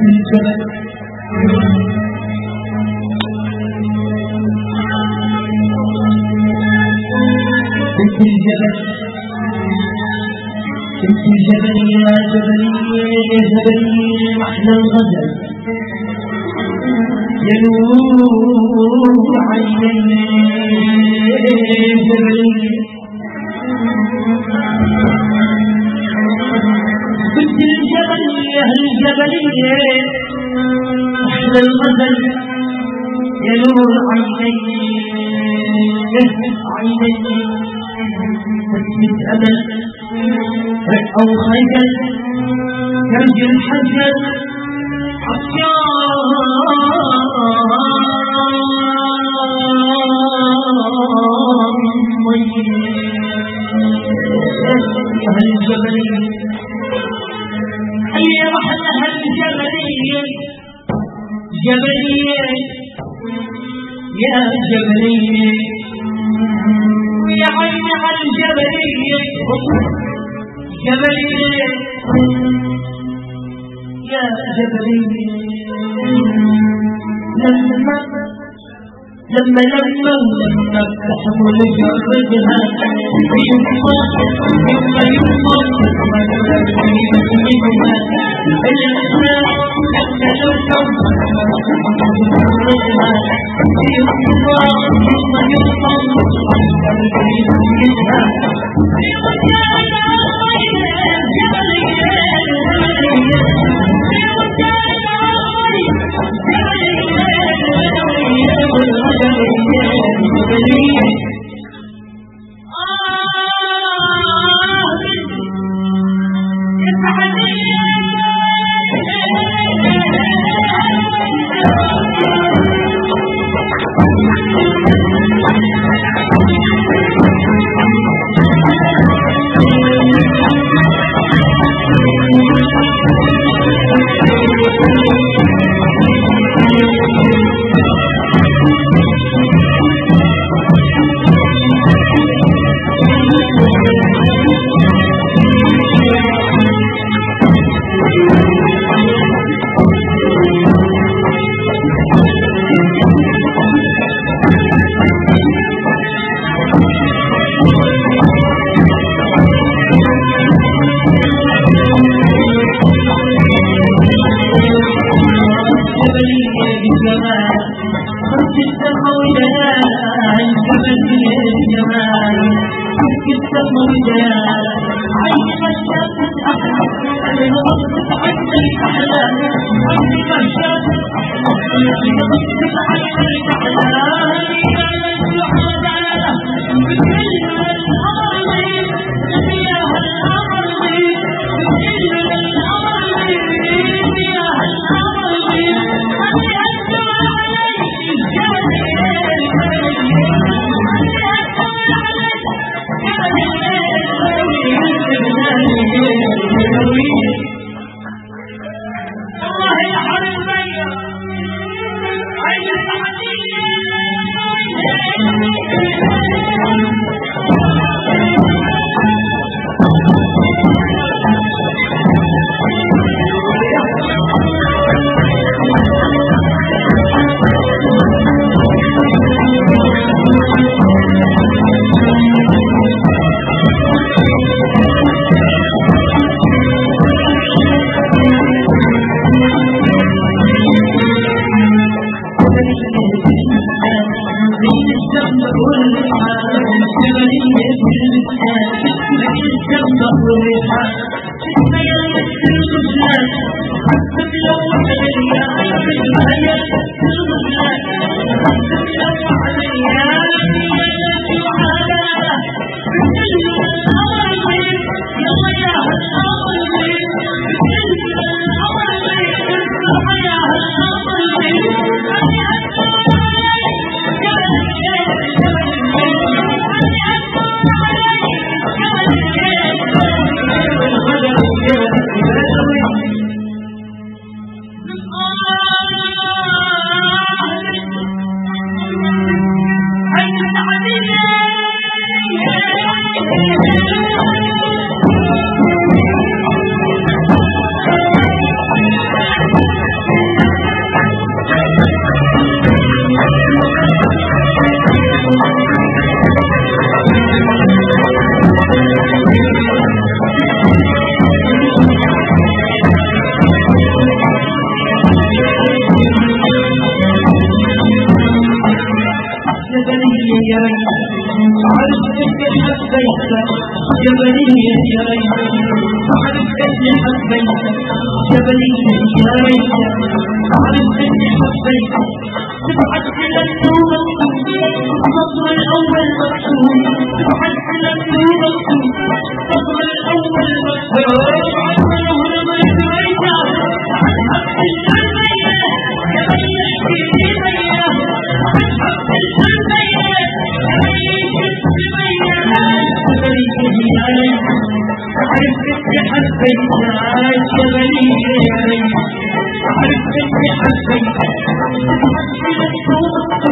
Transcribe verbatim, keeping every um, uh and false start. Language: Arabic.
الجبل بنت الجبل بنت الجبل يا جبلي يا جبلي محلى الغزل ينور عيني جبلي بنت الجبل يا اهل الجبلية محلى الغزل ينور عيني عيني تسمة أمل أو خيل كرج الحجر أهل الجبلية أي رحل أهل الجبلية جبلية يا جبلية يا عين على الجبلية جبلية يا جبلية لما لما لما لما تحمل جردها يما يما يما يما الأسماء لما لو كم جردها يما يما عارف اني حبيت جبلية يا ريت عارف اني حبيت تبعت الى النور الصبر الاول مكتوب تبعت الى النور الصبر الاول مكتوب عمره لما يتريت عن حق الجنية جبلية كريمية عن حق الجنية جبلية كريمية يا ريت عرفت اني حبيت يا جبلية يا ريت عرفت اني حبيت تبعت الى النور